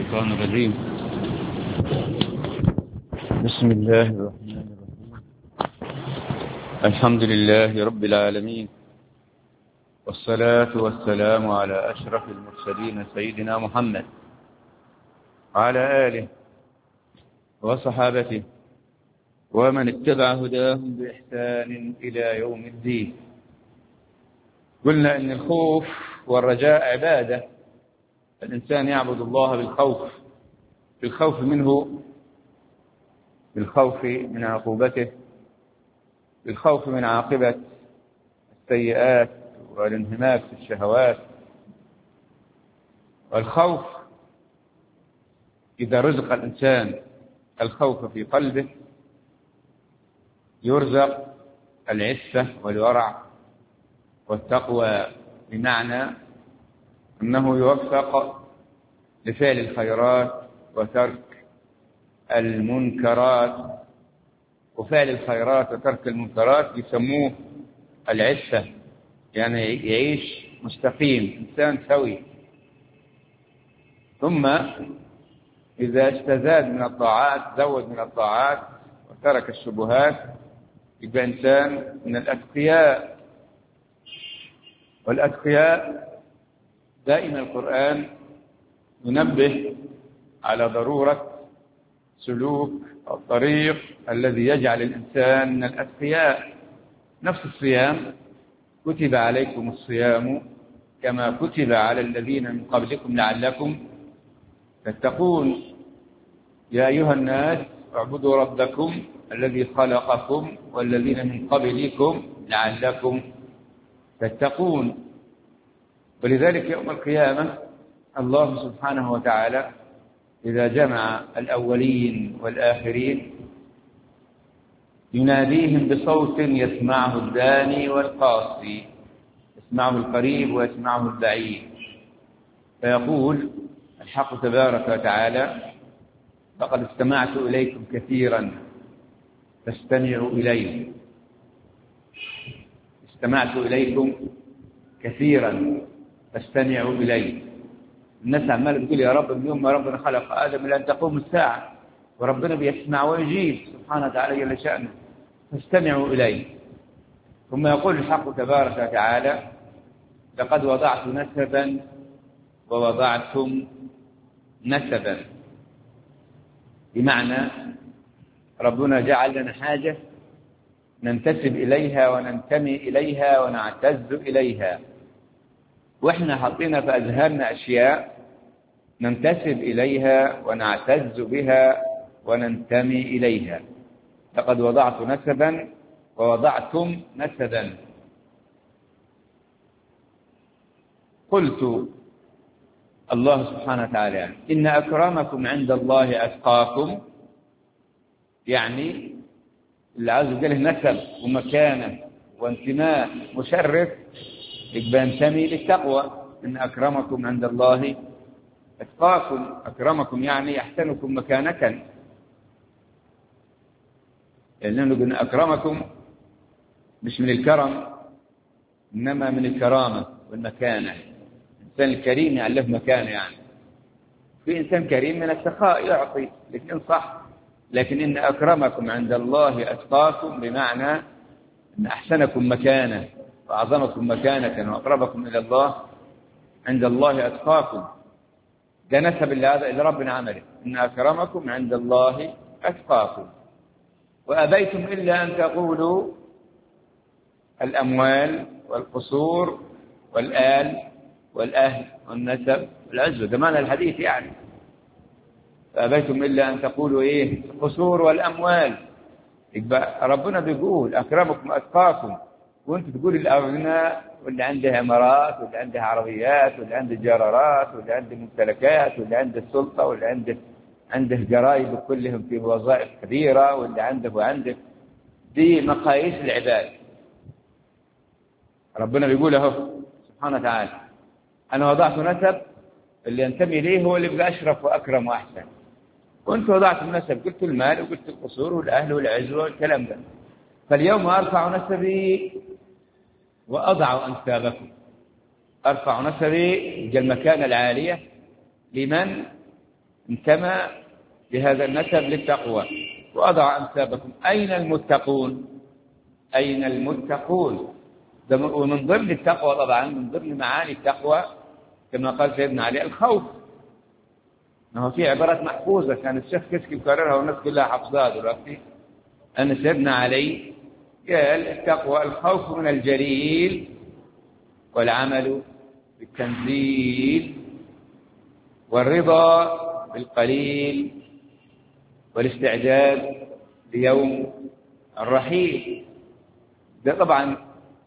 الشيطان الرجيم. بسم الله الرحمن الرحيم. الحمد لله رب العالمين، والصلاة والسلام على أشرف المرسلين سيدنا محمد وعلى آله وصحابته ومن اتبع هداهم بإحسان إلى يوم الدين. قلنا إن الخوف والرجاء عبادة، الإنسان يعبد الله بالخوف منه، بالخوف من عقوبته، بالخوف من عاقبة السيئات والانهماك في الشهوات. والخوف إذا رزق الإنسان الخوف في قلبه يرزق العفة والورع والتقوى، بمعنى أنه يوفق لفعل الخيرات وترك المنكرات. وفعل الخيرات وترك المنكرات يسموه العفة، يعني يعيش مستقيم، إنسان سوي. ثم إذا استزاد من الطاعات، زود من الطاعات وترك الشبهات، يبقى إنسان من الأتقياء. والأتقياء دائما القرآن ينبه على ضرورة سلوك الطريق الذي يجعل الإنسان من الأتقياء. نفس الصيام، كتب عليكم الصيام كما كتب على الذين من قبلكم لعلكم تتقون. يا أيها الناس اعبدوا ربكم الذي خلقكم والذين من قبلكم لعلكم تتقون. ولذلك يوم القيامة الله سبحانه وتعالى إذا جمع الأولين والآخرين يناديهم بصوت يسمعه الداني والقاصي، يسمعه القريب ويسمعه البعيد، فيقول الحق تبارك وتعالى: لقد استمعت إليكم كثيرا فاستمعوا إلي. استمعت إليكم كثيرا فاستمعوا إلي. الناس عماله تقول يا رب من يوم ما ربنا خلق آدم إلى أن تقوم الساعة، وربنا بيسمع ويجيب سبحانه وتعالى جل شأنه، فاستمعوا إلي. ثم يقول الحق تبارك وتعالى: لقد وضعت نسبا ووضعتم نسبا، بمعنى ربنا جعل لنا حاجة ننتسب إليها وننتمي إليها ونعتز إليها، وإحنا حطينا في أذهاننا أشياء ننتسب إليها ونعتز بها وننتمي إليها. لقد وضعت نسبا ووضعتم نسبا. قلت الله سبحانه وتعالى: إن أكرمكم عند الله أتقاكم، يعني اللي عاوز يجعله نسب ومكانة وانتماء مشرف يبقى ينتمي للتقوى. إن أكرمكم عند الله أتقاكم. أكرمكم يعني أحسنكم مكانة، لأنه قلنا أكرمكم مش من الكرم، إنما من الكرامة والمكانة. الإنسان الكريم يعني له مكانة، يعني في إنسان كريم من السخاء يعطي لكن صح، لكن إن أكرمكم عند الله أتقاكم بمعنى إن أحسنكم مكانة وأعظمكم مكانة وأقربكم إلى الله عند الله أتقاكم. ده نسب اللي ربنا عمله: إن أكرمكم عند الله أتقاكم. وأبيتم إلا أن تقولوا الأموال والقصور والآل والأهل والنسب والعزوة، ده معنى الحديث يعني. فأبيتم إلا أن تقولوا إيه؟ القصور والأموال. يبقى ربنا بيقول أكرمكم أتقاكم، وأنت تقول الأغنياء واللي عنده عمارات واللي عنده عربيات واللي عنده جرارات واللي عنده ممتلكات واللي عنده السلطة واللي عنده جرايد كلهم في وظائف كبيرة واللي عنده وعنده. دي مقاييس العباد. ربنا بيقول اهو سبحانه وتعالى: أنا وضعت نسب، اللي ينتمي إليه هو اللي يبقى أشرف وأكرم وأحسن. وأنت وضعت النسب، قلت المال وقلت القصور والأهل والعزوة والكلام ده. فاليوم أرفع نسبي وأضع أنسابكم. أرفع نسبي المكانة العالية لمن انتمى بهذا النسب للتقوى. وأضع أنسابكم. أين المتقون؟ أين المتقون؟ ومن ضمن التقوى طبعا، من ضمن معاني التقوى كما قال سيدنا علي الخوف. هو في عبارات محفوظة كان الشيخ كسكي يكررها والناس كلها حفظها دلوقتي، أن سيدنا علي قال التقوى الخوف من الجليل والعمل بالتنزيل والرضا بالقليل والاستعداد ليوم الرحيل. ده طبعا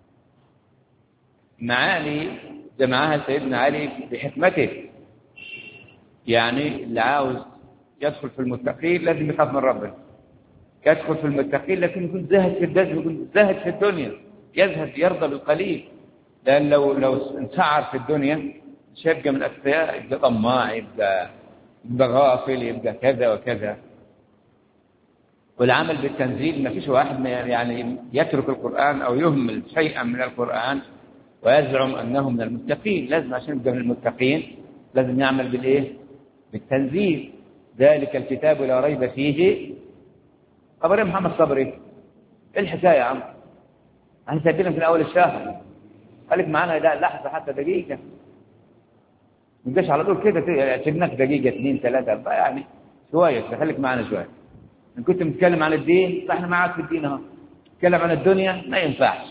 معاني جمعها سيدنا علي بحكمته. يعني اللي عاوز يدخل في المتقين لازم يخاف من ربنا، يدخل في المتقين لكن يكون زاهد في الدنيا، يكون زاهد في الدنيا، يزهد يرضى بالقليل. لأن لو انسعر في الدنيا مش هيبقى من الأتقياء، يبقى طماع، يبقى غافل، يبقى كذا وكذا. والعمل بالتنزيل ما فيش واحد يعني يترك القرآن أو يهمل شيئا من القرآن ويزعم أنه من المتقين. لازم عشان يبقى من المتقين لازم يعمل بالإيه؟ بالتنزيل. ذلك الكتاب لا ريب فيه. خبر محمد صبري إيه الحكاية يا عم؟ احنا سايبينك من أول الشهر، خليك معانا لحظة حتى دقيقة، ما تبقاش على طول كده سيبناك دقيقة 2 3 4 يعني شوية، خليك معانا شوية. إن كنت بتتكلم عن الدين فإحنا معاك في الدين أهو، تتكلم عن الدنيا ما ينفعش،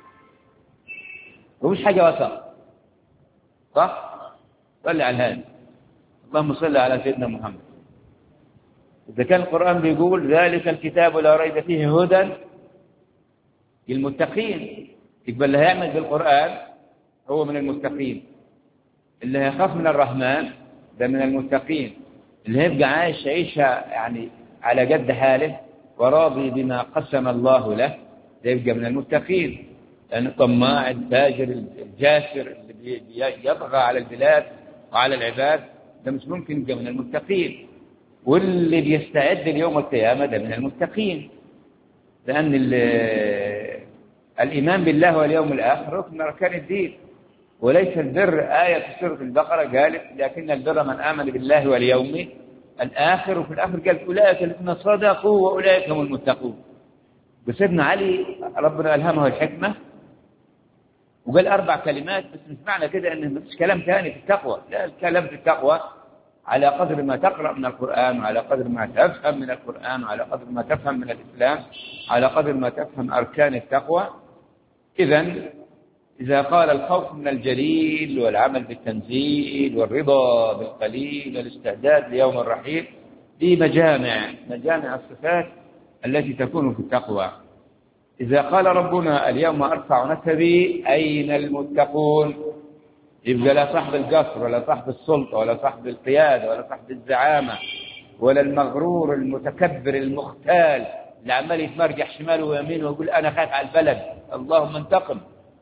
ومش حاجة وسط، صح؟ صلي على الهادي، اللهم صل على سيدنا محمد. إذا كان القرآن بيقول ذلك الكتاب لا ريب فيه هدى للمتقين، يبقى اللي هيعمل بالقرآن هو من المتقين، اللي هيخاف من الرحمن ده من المتقين، اللي هيبقى عايش عيشة يعني على قد حاله وراضي بما قسم الله له ده يبقى من المتقين. لأن الطماع الفاجر الجاسر اللي يطغى على البلاد وعلى العباد ده مش ممكن يبقى من المتقين. واللي بيستعد ليوم القيامة ده من المتقين، لأن الإيمان بالله واليوم الآخر ركن من أركان الدين. وليس البر آية في سورة البقرة قالت لكن البر من آمن بالله واليوم الآخر، وفي الآخر قال أولئك الذين صدقوا وأولئك هم المتقون. وسيدنا علي ربنا ألهمه الحكمة وقال 4 كلمات، بس مش معنى كده أنه مش كلام ثاني في التقوى، لا، الكلام في التقوى على قدر ما تقرأ من القرآن، وعلى قدر ما تفهم من القرآن، وعلى قدر ما تفهم من الإسلام، على قدر ما تفهم أركان التقوى. إذا قال الخوف من الجليل والعمل بالتنزيل والرضا بالقليل والاستعداد ليوم الرحيل، دي مجامع الصفات التي تكون في التقوى. إذا قال ربنا اليوم أرفع نسبي أين المتقون، يبقى لا صاحب القصر ولا صاحب السلطة ولا صاحب القيادة ولا صاحب الزعامة ولا المغرور المتكبر المختال اللي عمال يتمرجح شماله ويمينه ويقول أنا خايف على البلد اللهم انتقم.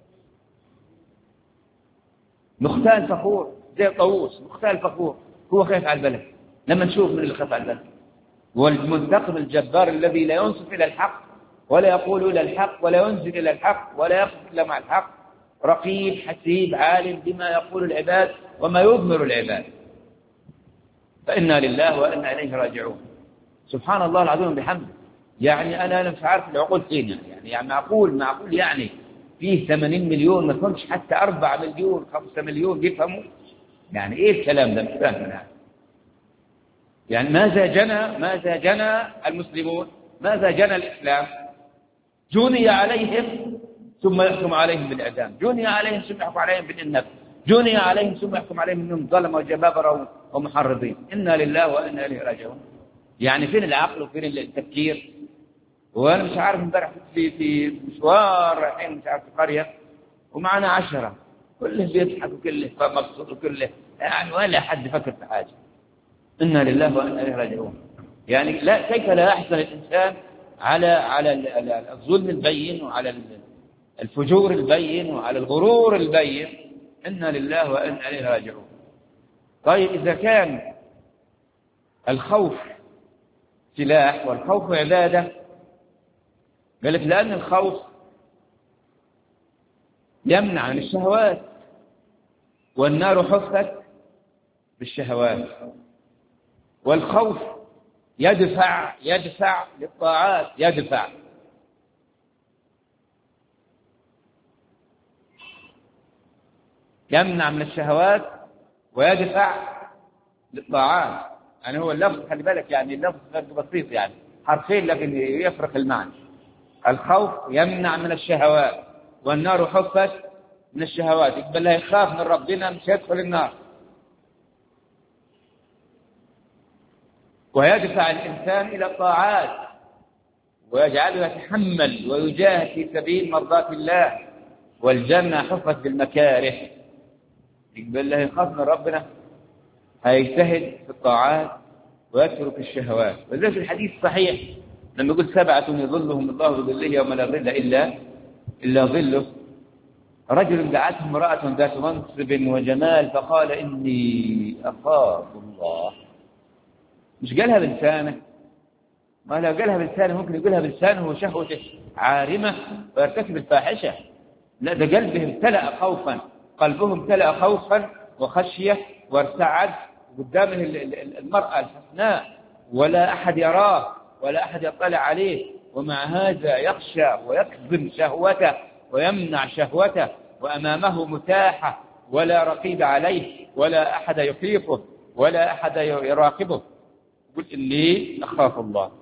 مختال فخور زي طاووس، مختال فخور هو خايف على البلد. لما نشوف من اللي خايف على البلد، والمنتقم الجبار الذي لا ينصت إلى الحق ولا يقول إلى الحق ولا ينزل إلى الحق ولا يقف إلا مع الحق، رقيب حسيب عالم بما يقول العباد وما يضمر العباد. فإنا لله وإنا إليه راجعون. سبحان الله العظيم بحمده. يعني أنا مش عارف العقول فين، يعني معقول يعني فيه 80 مليون ما فهمش حتى 4 مليون 5 مليون يفهموا؟ يعني إيه الكلام ده؟ مش فاهم أنا. يعني ماذا جنى المسلمون؟ ماذا جنى الإسلام؟ جني عليهم ثم يحكم عليهم بالإعدام، جني عليهم ثم يحكم عليهم بالنفس، جني عليهم ثم يحكم عليهم أنهم ظلموا وجبابرة ومحرضين. إنا لله وإنا إليه راجعون. يعني فين العقل وفين التفكير؟ وأنا مش عارف امبارح في مشوار رايحين مش عارف في قرية ومعنا 10 كله بيضحك وكله مبسوط وكله يعني ولا حد فكر في حاجة. إنا لله وإنا إليه راجعون. يعني لا، كيف لا يحزن الإنسان على الظلم البين وعلى الفجور البين وعلى الغرور البين. إنا لله وإنا إليه راجعون. طيب إذا كان الخوف سلاح والخوف عبادة، قالت لأن الخوف يمنع عن الشهوات، والنار حفت بالشهوات، والخوف يدفع للطاعات، يدفع. يمنع من الشهوات ويدفع للطاعات. يعني هو اللفظ، خلي بالك، يعني اللفظ بسيط، يعني حرفين لكن يفرق المعنى. الخوف يمنع من الشهوات، والنار حفت من الشهوات. يقبل له يخاف من ربنا مش يدخل النار. ويدفع الإنسان إلى الطاعات ويجعله يتحمل ويجاهد في سبيل مرضاة الله، والجنة حفت بالمكاره. يقبل له يخاف من ربنا، هيجتهد في الطاعات ويترك الشهوات. وذلك الحديث صحيح لما يقول 7 يظلهم الله بظله يوم لا ظل إلا ظله. رجل دعته امرأة ذات منصب وجمال فقال إني أخاف الله. مش قالها بلسانه، ما لو قالها بلسانه ممكن يقولها بلسانه وشهوته عارمة ويرتكب الفاحشة. لا، ده قلبه امتلأ خوفا، قلبه امتلأ خوفا وخشية وارتعد قدام المرأة الحسناء، ولا أحد يراه ولا أحد يطلع عليه، ومع هذا يخشى ويكظم شهوته ويمنع شهوته، وأمامه متاحة ولا رقيب عليه ولا أحد يخيفه ولا أحد يراقبه. يقول إني أخاف الله.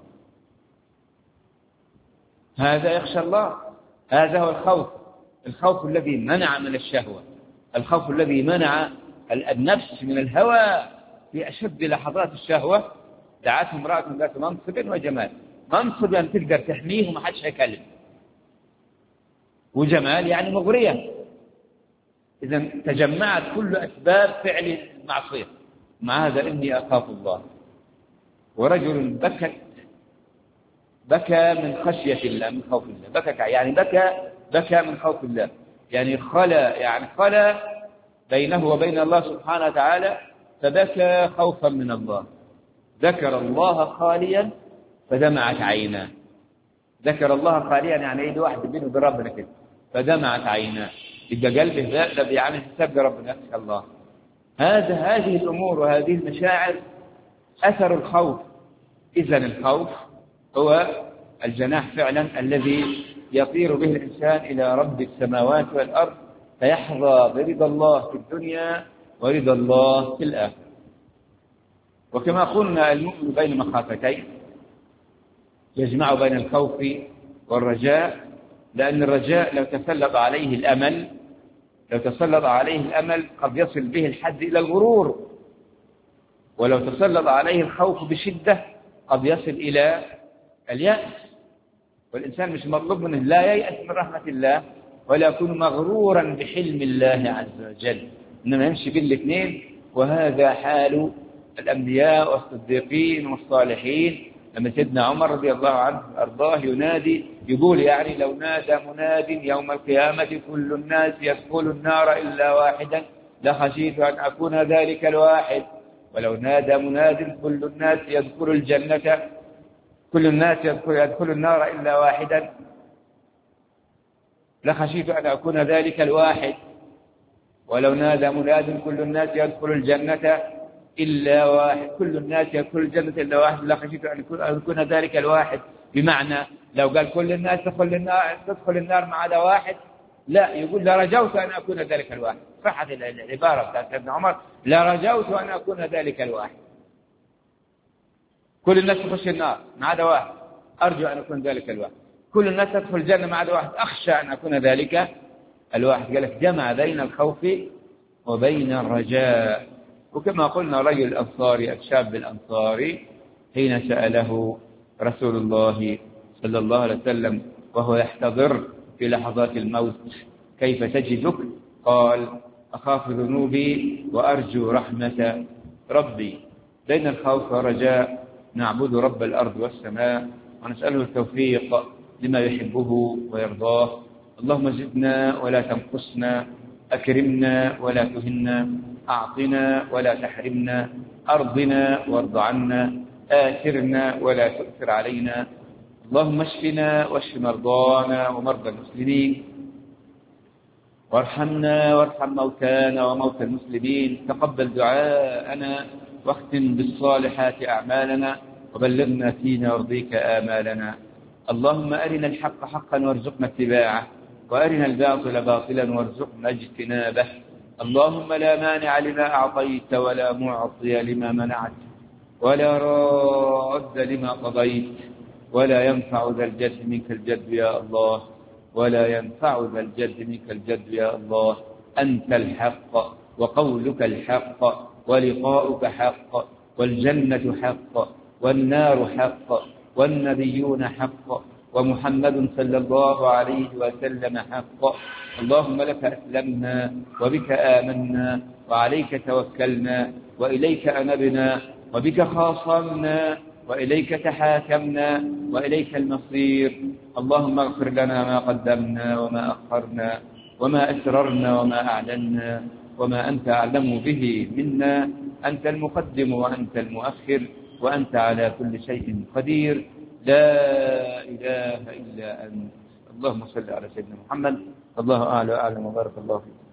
هذا يخشى الله، هذا هو الخوف الذي منع من الشهوة، الخوف الذي منع النفس من الهوى في أشد لحظات الشهوة. دعته امرأة ذات منصب وجمال. منصب يعني تقدر تحميه وما حدش هيكلم، وجمال يعني مغرية. إذا تجمعت كل أسباب فعل المعصية. مع هذا إني أخاف الله. ورجل بكى من خشية الله، من خوف الله. بكى من خوف الله، يعني خلا بينه وبين الله سبحانه وتعالى، فبكى خوفا من الله. ذكر الله خاليا فدمعت عيناه. ذكر الله خاليا يعني ايه؟ واحد بينه وبين ربنا كده، فدمعت عيناه. يبقى قلبه ذا بيعمل حساب ربنا، يخشى الله. هذه الأمور وهذه المشاعر أثر الخوف. إذن الخوف هو الجناح فعلا الذي يطير به الإنسان إلى رب السماوات والأرض، فيحظى برضا الله في الدنيا ورضا الله في الآخرة. وكما قلنا المؤمن بين مخافتين، يجمع بين الخوف والرجاء، لأن الرجاء لو تسلط عليه الأمل قد يصل به الحد إلى الغرور، ولو تسلط عليه الخوف بشدة قد يصل إلى اليأس. والإنسان مش مطلوب منه لا ييأس من رحمة الله ولا يكون مغرورا بحلم الله عز وجل، إنما يمشي بين الاثنين. وهذا حال الأنبياء والصديقين والصالحين. لما سيدنا عمر رضي الله عنه أرضاه ينادي، يقول يعني لو نادى مناد يوم القيامة كل الناس يدخل النار إلا واحدا لخشيت أن أكون ذلك الواحد، ولو نادى مناد كل الناس يدخل الجنة، كل الناس يدخل النار إلا واحدا لخشيت أن أكون ذلك الواحد، ولو نادى مناد كل الناس يدخل الجنة إلا واحد، كل الناس يدخل الجنة إلا واحد لخشيت أن أكون ذلك الواحد. بمعنى لو قال كل الناس تدخل النار ما عدا واحد، لا، يقول لرجوت أن أكون ذلك الواحد. صحت العبارة بتاعت ابن عمر، لرجوت أن أكون ذلك الواحد. كل الناس تخش النار ما عدا واحد، أرجو أن أكون ذلك الواحد. كل الناس تدخل الجنة ما عدا واحد، أخشى أن أكون ذلك الواحد. قال لك جمع بين الخوف وبين الرجاء. وكما قلنا رجل الأنصاري، الشاب الأنصاري، حين سأله رسول الله صلى الله عليه وسلم وهو يحتضر في لحظات الموت كيف تجدك؟ قال أخاف ذنوبي وأرجو رحمة ربي. بين الخوف والرجاء نعبد رب الأرض والسماء ونسأله التوفيق لما يحبه ويرضاه. اللهم زدنا ولا تنقصنا، أكرمنا ولا تهنا، أعطنا ولا تحرمنا، أرضنا وارض عنا، آثرنا ولا تؤثر علينا. اللهم اشفنا واشف مرضانا ومرضى المسلمين، وارحمنا وارحم موتانا وموتى المسلمين. تقبل دعاءنا واختم بالصالحات أعمالنا، وبلغنا فينا وارضيك آمالنا. اللهم أرنا الحق حقا وارزقنا اتباعه، وأرنا الباطل باطلا وارزقنا اجتنابه. اللهم لا مانع لما أعطيت ولا معطي لما منعت ولا راد لما قضيت، ولا ينفع ذا الجد منك الجد يا الله، ولا ينفع ذا الجد منك الجد يا الله. أنت الحق وقولك الحق ولقاؤك حق، والجنة حق والنار حق والنبيون حق ومحمد صلى الله عليه وسلم حق. اللهم لك أسلمنا وبك آمنا وعليك توكلنا وإليك أنبنا وبك خاصمنا وإليك تحاكمنا وإليك المصير. اللهم اغفر لنا ما قدمنا وما أخرنا وما أسررنا وما أعلنا وما أنت أعلم به منا. أنت المقدم وأنت المؤخر وأنت على كل شيء قدير. لا إله إلا أنت. اللهم صل على سيدنا محمد. الله أعلى وأعلم وبارك الله فيك.